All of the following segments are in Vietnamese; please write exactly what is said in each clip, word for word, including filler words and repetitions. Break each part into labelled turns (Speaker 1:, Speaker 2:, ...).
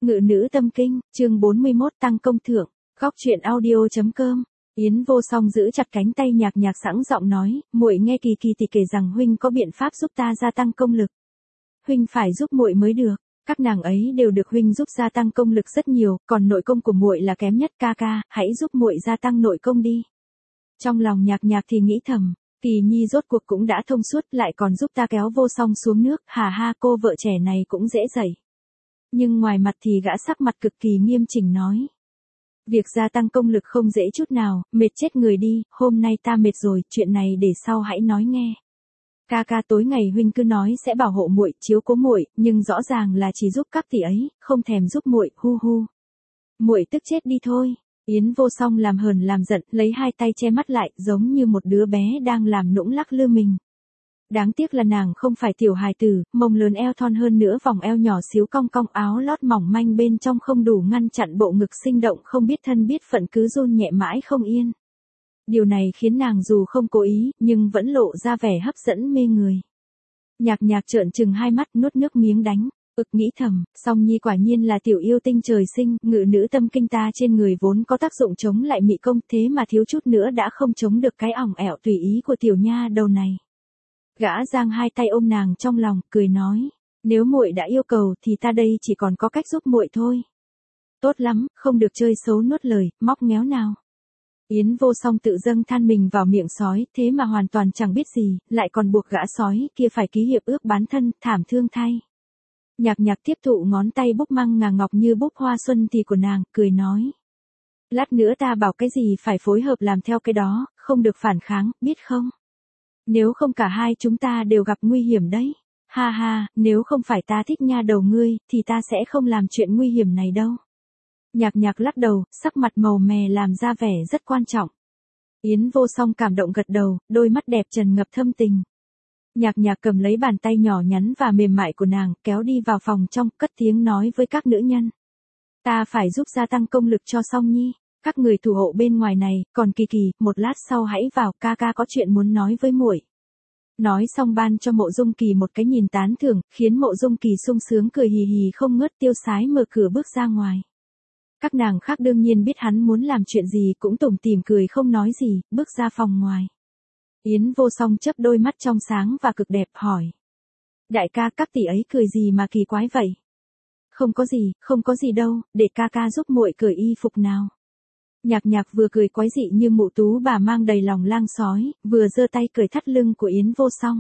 Speaker 1: Ngự nữ tâm kinh, chương bốn mươi mốt tăng công thưởng, góc truyện audio.com. Yến Vô Song giữ chặt cánh tay Nhạc Nhạc sẵn giọng nói, muội nghe Kỳ Kỳ tỷ kể rằng huynh có biện pháp giúp ta gia tăng công lực. Huynh phải giúp muội mới được, các nàng ấy đều được huynh giúp gia tăng công lực rất nhiều, còn nội công của muội là kém nhất, ca ca, hãy giúp muội gia tăng nội công đi. Trong lòng Nhạc Nhạc thì nghĩ thầm, Kỳ Nhi rốt cuộc cũng đã thông suốt, lại còn giúp ta kéo Vô Song xuống nước, hà ha, cô vợ trẻ này cũng dễ dậy. Nhưng ngoài mặt thì gã sắc mặt cực kỳ nghiêm chỉnh nói. Việc gia tăng công lực không dễ chút nào, mệt chết người đi, hôm nay ta mệt rồi, chuyện này để sau hãy nói nghe. Ca ca, tối ngày huynh cứ nói sẽ bảo hộ muội, chiếu cố muội, nhưng rõ ràng là chỉ giúp các tỷ ấy, không thèm giúp muội, hu hu. Muội tức chết đi thôi. Yến Vô Song làm hờn làm giận, lấy hai tay che mắt lại, giống như một đứa bé đang làm nũng lắc lư mình. Đáng tiếc là nàng không phải tiểu hài tử, mông lớn eo thon hơn nữa, vòng eo nhỏ xíu cong cong, áo lót mỏng manh bên trong không đủ ngăn chặn bộ ngực sinh động không biết thân biết phận, cứ run nhẹ mãi không yên. Điều này khiến nàng dù không cố ý, nhưng vẫn lộ ra vẻ hấp dẫn mê người. Nhạc Nhạc trợn trừng hai mắt, nuốt nước miếng đánh, ực nghĩ thầm, Song Nhi quả nhiên là tiểu yêu tinh trời sinh, ngự nữ tâm kinh ta trên người vốn có tác dụng chống lại mị công, thế mà thiếu chút nữa đã không chống được cái ỏng ẻo tùy ý của tiểu nha đầu này. Gã giang hai tay ôm nàng trong lòng, cười nói, nếu muội đã yêu cầu thì ta đây chỉ còn có cách giúp muội thôi. Tốt lắm, không được chơi xấu nuốt lời, móc méo nào. Yến Vô Song tự dâng than mình vào miệng sói, thế mà hoàn toàn chẳng biết gì, lại còn buộc gã sói kia phải ký hiệp ước bán thân, thảm thương thay. Nhạc Nhạc tiếp thụ ngón tay búp măng ngà ngọc như búp hoa xuân thì của nàng, cười nói. Lát nữa ta bảo cái gì phải phối hợp làm theo cái đó, không được phản kháng, biết không? Nếu không cả hai chúng ta đều gặp nguy hiểm đấy. Ha ha, nếu không phải ta thích nha đầu ngươi, thì ta sẽ không làm chuyện nguy hiểm này đâu. Nhạc Nhạc lắc đầu, sắc mặt màu mè làm ra vẻ rất quan trọng. Yến Vô Song cảm động gật đầu, đôi mắt đẹp trần ngập thâm tình. Nhạc Nhạc cầm lấy bàn tay nhỏ nhắn và mềm mại của nàng, kéo đi vào phòng trong, cất tiếng nói với các nữ nhân. Ta phải giúp gia tăng công lực cho Song Nhi. Các người thủ hộ bên ngoài này, còn Kỳ Kỳ, một lát sau hãy vào, ca ca có chuyện muốn nói với muội. Nói xong ban cho Mộ Dung Kỳ một cái nhìn tán thưởng, khiến Mộ Dung Kỳ sung sướng cười hì hì không ngớt, tiêu sái mở cửa bước ra ngoài. Các nàng khác đương nhiên biết hắn muốn làm chuyện gì, cũng tủm tỉm cười không nói gì, bước ra phòng ngoài. Yến Vô Song chớp đôi mắt trong sáng và cực đẹp hỏi. Đại ca, các tỷ ấy cười gì mà kỳ quái vậy? Không có gì, không có gì đâu, để ca ca giúp muội cởi y phục nào. Nhạc Nhạc vừa cười quái dị như mụ tú bà mang đầy lòng lang sói, vừa giơ tay cởi thắt lưng của Yến Vô Song.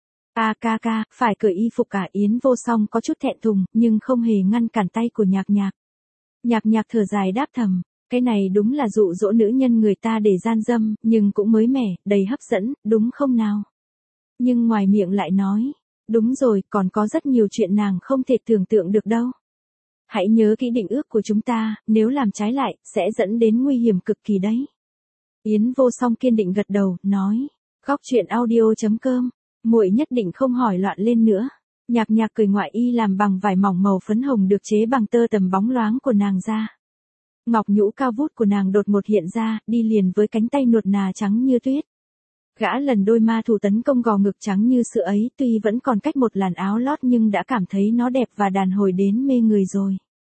Speaker 1: À ca ca, phải cởi y phục cả. Yến Vô Song có chút thẹn thùng, nhưng không hề ngăn cản tay của Nhạc Nhạc. Nhạc Nhạc thở dài đáp thầm, cái này đúng là dụ dỗ nữ nhân người ta để gian dâm, nhưng cũng mới mẻ, đầy hấp dẫn, đúng không nào? Nhưng ngoài miệng lại nói, đúng rồi, còn có rất nhiều chuyện nàng không thể tưởng tượng được đâu. Hãy nhớ kỹ định ước của chúng ta, nếu làm trái lại, sẽ dẫn đến nguy hiểm cực kỳ đấy. Yến Vô Song kiên định gật đầu, nói, góc truyện audio.com, muội nhất định không hỏi loạn lên nữa. Nhạc Nhạc cởi ngoại y làm bằng vải mỏng màu phấn hồng được chế bằng tơ tằm bóng loáng của nàng ra. Ngọc nhũ cao vút của nàng đột ngột hiện ra, đi liền với cánh tay nuột nà trắng như tuyết. Gã lần đôi ma thủ tấn công gò ngực trắng như sữa ấy, tuy vẫn còn cách một làn áo lót nhưng đã cảm thấy nó đẹp và đàn hồi đến mê người rồi.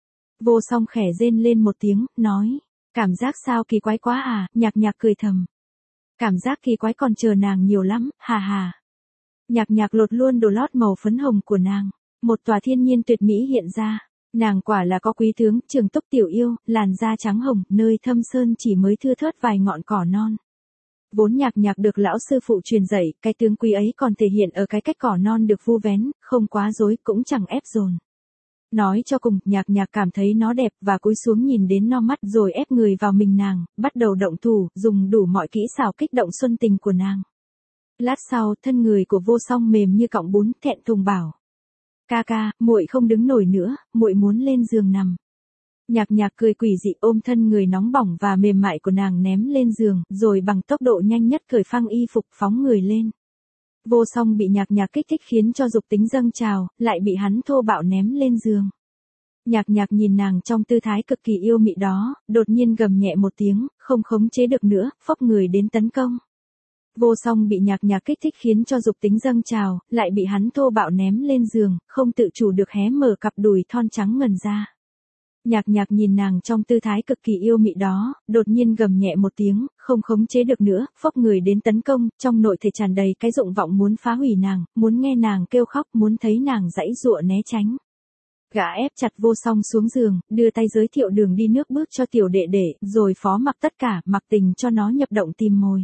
Speaker 1: Vô Song khẽ rên lên một tiếng, nói, cảm giác sao kỳ quái quá à, Nhạc Nhạc cười thầm. Cảm giác kỳ quái còn chờ nàng nhiều lắm, hà hà. Nhạc Nhạc lột luôn đồ lót màu phấn hồng của nàng, một tòa thiên nhiên tuyệt mỹ hiện ra. Nàng quả là có quý tướng, Trường Túc tiểu yêu, làn da trắng hồng, nơi thâm sơn chỉ mới thưa thớt vài ngọn cỏ non. Vốn Nhạc Nhạc được lão sư phụ truyền dạy, cái tướng quý ấy còn thể hiện ở cái cách cỏ non được vu vén, không quá rối, cũng chẳng ép dồn. Nói cho cùng, Nhạc Nhạc cảm thấy nó đẹp và cúi xuống nhìn đến no mắt rồi ép người vào mình nàng, bắt đầu động thủ, dùng đủ mọi kỹ xảo kích động xuân tình của nàng. Lát sau, thân người của Vô Song mềm như cọng bún, thẹn thùng bảo. Ca ca, muội không đứng nổi nữa, muội muốn lên giường nằm. Nhạc Nhạc cười quỷ dị ôm thân người nóng bỏng và mềm mại của nàng ném lên giường, rồi bằng tốc độ nhanh nhất cởi phăng y phục phóng người lên. Vô Song bị Nhạc Nhạc kích thích khiến cho dục tính dâng trào, lại bị hắn thô bạo ném lên giường. Nhạc Nhạc nhìn nàng trong tư thái cực kỳ yêu mị đó, đột nhiên gầm nhẹ một tiếng, không khống chế được nữa, phốc người đến tấn công. Vô Song bị Nhạc Nhạc kích thích khiến cho dục tính dâng trào, lại bị hắn thô bạo ném lên giường, không tự chủ được hé mở cặp đùi thon trắng ngần ra. Nhạc nhạc nhìn nàng trong tư thái cực kỳ yêu mị đó, đột nhiên gầm nhẹ một tiếng, không khống chế được nữa, phốc người đến tấn công, trong nội thể tràn đầy cái dụng vọng muốn phá hủy nàng, muốn nghe nàng kêu khóc, muốn thấy nàng giãy giụa né tránh. Gã ép chặt Vô Song xuống giường, đưa tay giới thiệu đường đi nước bước cho tiểu đệ đệ, rồi phó mặc tất cả, mặc tình cho nó nhập động tìm mồi.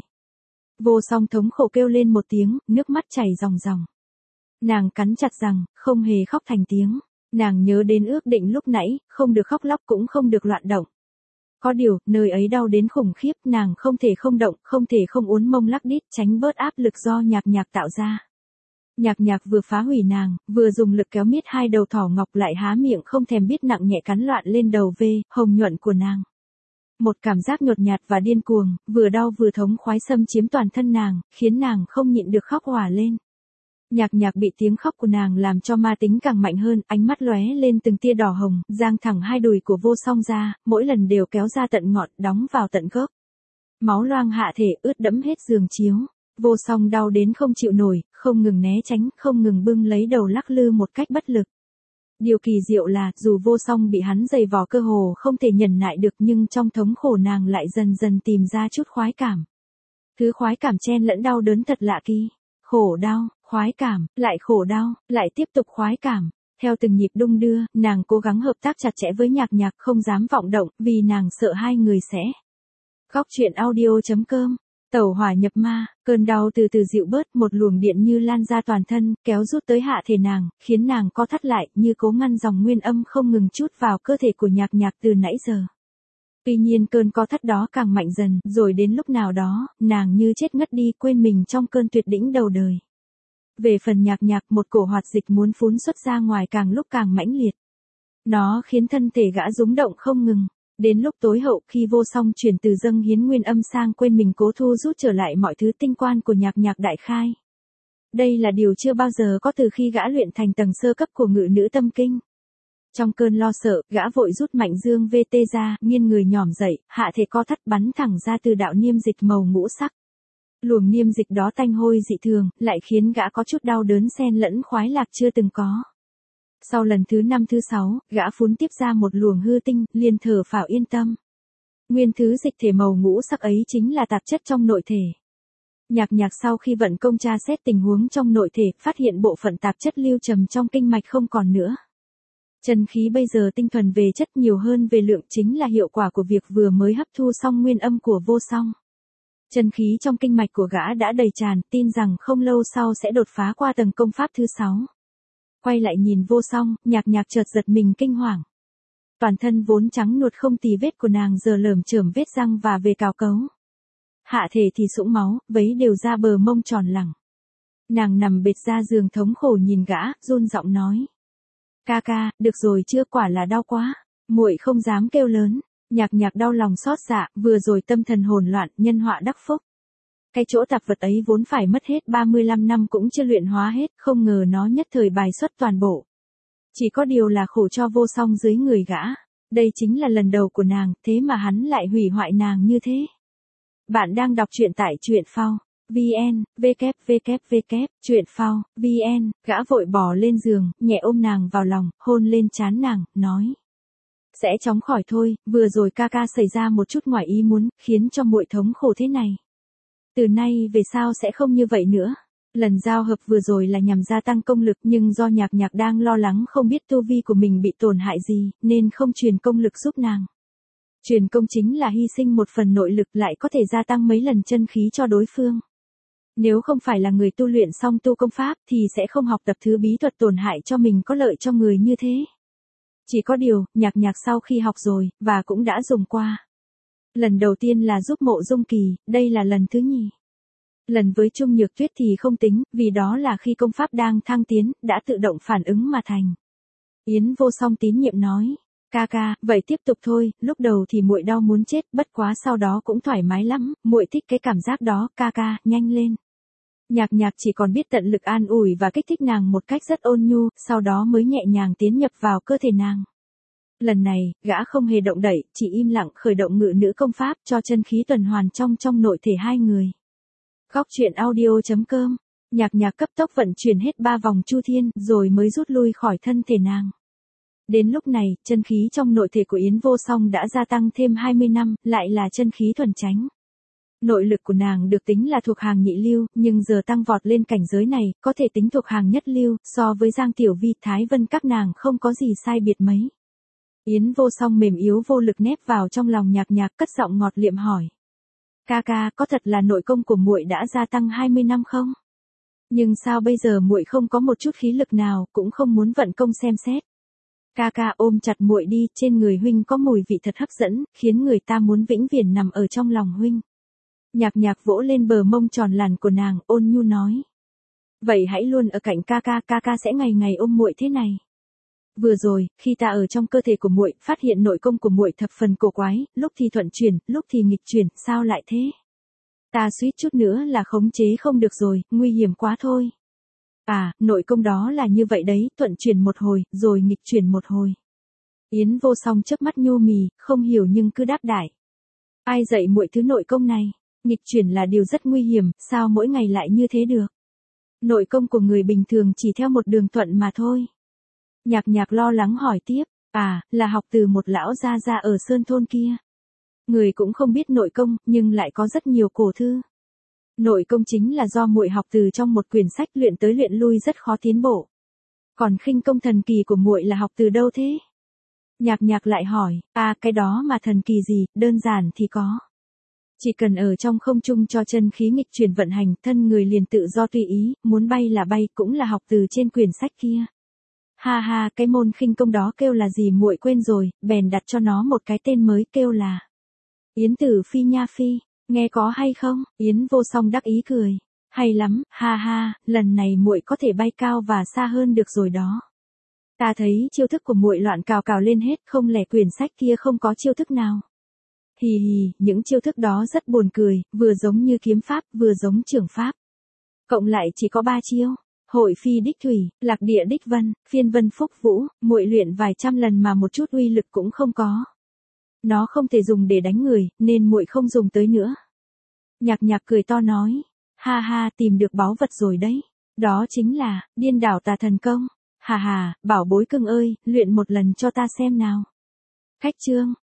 Speaker 1: Vô Song thống khổ kêu lên một tiếng, nước mắt chảy ròng ròng. Nàng cắn chặt răng, không hề khóc thành tiếng. Nàng nhớ đến ước định lúc nãy, không được khóc lóc cũng không được loạn động. Có điều, nơi ấy đau đến khủng khiếp, nàng không thể không động, không thể không uốn mông lắc đít, tránh bớt áp lực do nhạc nhạc tạo ra. Nhạc nhạc vừa phá hủy nàng, vừa dùng lực kéo miết hai đầu thỏ ngọc lại há miệng không thèm biết nặng nhẹ cắn loạn lên đầu vê, hồng nhuận của nàng. Một cảm giác nhột nhạt và điên cuồng, vừa đau vừa thống khoái xâm chiếm toàn thân nàng, khiến nàng không nhịn được khóc òa lên. Nhạc nhạc bị tiếng khóc của nàng làm cho ma tính càng mạnh hơn, ánh mắt lóe lên từng tia đỏ hồng, giang thẳng hai đùi của Vô Song ra, mỗi lần đều kéo ra tận ngọn, đóng vào tận gốc. Máu loang hạ thể ướt đẫm hết giường chiếu. Vô Song đau đến không chịu nổi, không ngừng né tránh, không ngừng bưng lấy đầu lắc lư một cách bất lực. Điều kỳ diệu là, dù Vô Song bị hắn giày vò cơ hồ không thể nhẫn nại được nhưng trong thống khổ nàng lại dần dần tìm ra chút khoái cảm. Thứ khoái cảm chen lẫn đau đớn thật lạ kỳ. Khổ đau, khoái cảm, lại khổ đau, lại tiếp tục khoái cảm. Theo từng nhịp đung đưa, nàng cố gắng hợp tác chặt chẽ với nhạc nhạc không dám vọng động, vì nàng sợ hai người sẽ. Góc truyện audio chấm com. Tẩu hỏa nhập ma, cơn đau từ từ dịu bớt, một luồng điện như lan ra toàn thân, kéo rút tới hạ thể nàng, khiến nàng co thắt lại, như cố ngăn dòng nguyên âm không ngừng trút vào cơ thể của nhạc nhạc từ nãy giờ. Tuy nhiên cơn co thắt đó càng mạnh dần, rồi đến lúc nào đó, nàng như chết ngất đi, quên mình trong cơn tuyệt đỉnh đầu đời. Về phần nhạc nhạc, một cổ hoạt dịch muốn phún xuất ra ngoài càng lúc càng mãnh liệt. Nó khiến thân thể gã rúng động không ngừng. Đến lúc tối hậu, khi Vô Song chuyển từ dâng hiến nguyên âm sang quên mình cố thu rút trở lại mọi thứ tinh quan của nhạc nhạc đại khai. Đây là điều chưa bao giờ có từ khi gã luyện thành tầng sơ cấp của ngự nữ tâm kinh. Trong cơn lo sợ, gã vội rút mạnh dương vê tê ra, nghiêng người nhỏm dậy, hạ thể co thắt bắn thẳng ra từ đạo niêm dịch màu ngũ sắc. Luồng niêm dịch đó tanh hôi dị thường, lại khiến gã có chút đau đớn xen lẫn khoái lạc chưa từng có. Sau lần thứ năm thứ sáu, gã phun tiếp ra một luồng hư tinh, liền thở phào yên tâm. Nguyên thứ dịch thể màu ngũ sắc ấy chính là tạp chất trong nội thể. Nhạc nhạc sau khi vận công tra xét tình huống trong nội thể, phát hiện bộ phận tạp chất lưu trầm trong kinh mạch không còn nữa. Chân khí bây giờ tinh thuần về chất nhiều hơn về lượng, chính là hiệu quả của việc vừa mới hấp thu xong nguyên âm của Vô Song. Chân khí trong kinh mạch của gã đã đầy tràn, tin rằng không lâu sau sẽ đột phá qua tầng công pháp thứ sáu. Quay lại nhìn Vô Song, nhạc nhạc chợt giật mình kinh hoàng. Toàn thân vốn trắng nuột không tì vết của nàng giờ lởm chởm vết răng và về cào cấu. Hạ thể thì sũng máu, vấy đều ra bờ mông tròn lẳng. Nàng nằm bệt ra giường thống khổ nhìn gã, run giọng nói: "Ca ca, được rồi chưa, quả là đau quá." Muội không dám kêu lớn. Nhạc nhạc đau lòng xót dạ, vừa rồi tâm thần hỗn loạn, nhân họa đắc phúc. Cái chỗ tạp vật ấy vốn phải mất hết ba mươi lăm năm cũng chưa luyện hóa hết, không ngờ nó nhất thời bài xuất toàn bộ. Chỉ có điều là khổ cho Vô Song dưới người gã. Đây chính là lần đầu của nàng, thế mà hắn lại hủy hoại nàng như thế. Bạn đang đọc truyện tại truyện phao vn, www, truyện phao vn, gã vội bò lên giường, nhẹ ôm nàng vào lòng, hôn lên trán nàng, nói: "Sẽ chóng khỏi thôi, vừa rồi ca ca xảy ra một chút ngoài ý muốn, khiến cho muội thống khổ thế này. Từ nay về sau sẽ không như vậy nữa." Lần giao hợp vừa rồi là nhằm gia tăng công lực, nhưng do nhạc nhạc đang lo lắng không biết tu vi của mình bị tổn hại gì, nên không truyền công lực giúp nàng. Truyền công chính là hy sinh một phần nội lực, lại có thể gia tăng mấy lần chân khí cho đối phương. Nếu không phải là người tu luyện song tu công pháp thì sẽ không học tập thứ bí thuật tổn hại cho mình có lợi cho người như thế. Chỉ có điều, nhạc nhạc sau khi học rồi, và cũng đã dùng qua. Lần đầu tiên là giúp Mộ Dung Kỳ, đây là lần thứ nhì. Lần với Trung Nhược Tuyết thì không tính, vì đó là khi công pháp đang thăng tiến, đã tự động phản ứng mà thành. Yến Vô Song tín nhiệm nói: "Ca ca, vậy tiếp tục thôi, lúc đầu thì muội đau muốn chết, bất quá sau đó cũng thoải mái lắm, muội thích cái cảm giác đó, ca ca, nhanh lên." Nhạc nhạc chỉ còn biết tận lực an ủi và kích thích nàng một cách rất ôn nhu, sau đó mới nhẹ nhàng tiến nhập vào cơ thể nàng. Lần này, gã không hề động đậy, chỉ im lặng khởi động ngự nữ công pháp cho chân khí tuần hoàn trong trong nội thể hai người. Góc truyện audio chấm com. Nhạc nhạc cấp tốc vận chuyển hết ba vòng chu thiên, rồi mới rút lui khỏi thân thể nàng. Đến lúc này, chân khí trong nội thể của Yến Vô Song đã gia tăng thêm hai mươi năm, lại là chân khí thuần chánh. Nội lực của nàng được tính là thuộc hàng nhị lưu, nhưng giờ tăng vọt lên cảnh giới này, có thể tính thuộc hàng nhất lưu, so với Giang Tiểu Vi, Thái Vân các nàng không có gì sai biệt mấy. Yến Vô Song mềm yếu vô lực nép vào trong lòng Nhạc Nhạc, cất giọng ngọt liệm hỏi. Ca ca, có thật là nội công của muội đã gia tăng hai mươi năm không? Nhưng sao bây giờ muội không có một chút khí lực nào, cũng không muốn vận công xem xét. Ca ca ôm chặt muội đi, trên người huynh có mùi vị thật hấp dẫn, khiến người ta muốn vĩnh viễn nằm ở trong lòng huynh. Nhạc Nhạc vỗ lên bờ mông tròn làn của nàng, ôn nhu nói. Vậy hãy luôn ở cạnh ca ca, ca ca sẽ ngày ngày ôm muội thế này. Vừa rồi, khi ta ở trong cơ thể của muội, phát hiện nội công của muội thập phần cổ quái, lúc thì thuận chuyển, lúc thì nghịch chuyển, sao lại thế? Ta suýt chút nữa là khống chế không được rồi, nguy hiểm quá thôi. À, nội công đó là như vậy đấy, thuận chuyển một hồi, rồi nghịch chuyển một hồi. Yến Vô Song chớp mắt nhô mì, không hiểu nhưng cứ đáp đại. Ai dạy muội thứ nội công này? Nghịch chuyển là điều rất nguy hiểm, sao mỗi ngày lại như thế được? Nội công của người bình thường chỉ theo một đường thuận mà thôi. Nhạc Nhạc lo lắng hỏi tiếp, à, là học từ một lão gia gia ở Sơn Thôn kia. Người cũng không biết nội công, nhưng lại có rất nhiều cổ thư. Nội công chính là do muội học từ trong một quyển sách, luyện tới luyện lui rất khó tiến bộ. Còn khinh công thần kỳ của muội là học từ đâu thế? Nhạc Nhạc lại hỏi, à cái đó mà thần kỳ gì, đơn giản thì có. Chỉ cần ở trong không trung cho chân khí nghịch chuyển vận hành, thân người liền tự do tùy ý, muốn bay là bay, cũng là học từ trên quyển sách kia. Ha ha, cái môn khinh công đó kêu là gì muội quên rồi, bèn đặt cho nó một cái tên mới, kêu là Yến Tử Phi nha phi, nghe có hay không? Yến Vô Song đắc ý cười. Hay lắm, ha ha, lần này muội có thể bay cao và xa hơn được rồi đó. Ta thấy chiêu thức của muội loạn cào cào lên hết, không lẽ quyển sách kia không có chiêu thức nào? Hì hì, những chiêu thức đó rất buồn cười, vừa giống như kiếm pháp, vừa giống trưởng pháp. Cộng lại chỉ có ba chiêu. Hội phi đích thủy, lạc địa đích vân, phiên vân phúc vũ, muội luyện vài trăm lần mà một chút uy lực cũng không có. Nó không thể dùng để đánh người, nên muội không dùng tới nữa. Nhạc Nhạc cười to nói, ha ha, tìm được báu vật rồi đấy. Đó chính là điên đảo tà thần công. Hà hà, bảo bối cưng ơi, luyện một lần cho ta xem nào. Khách chương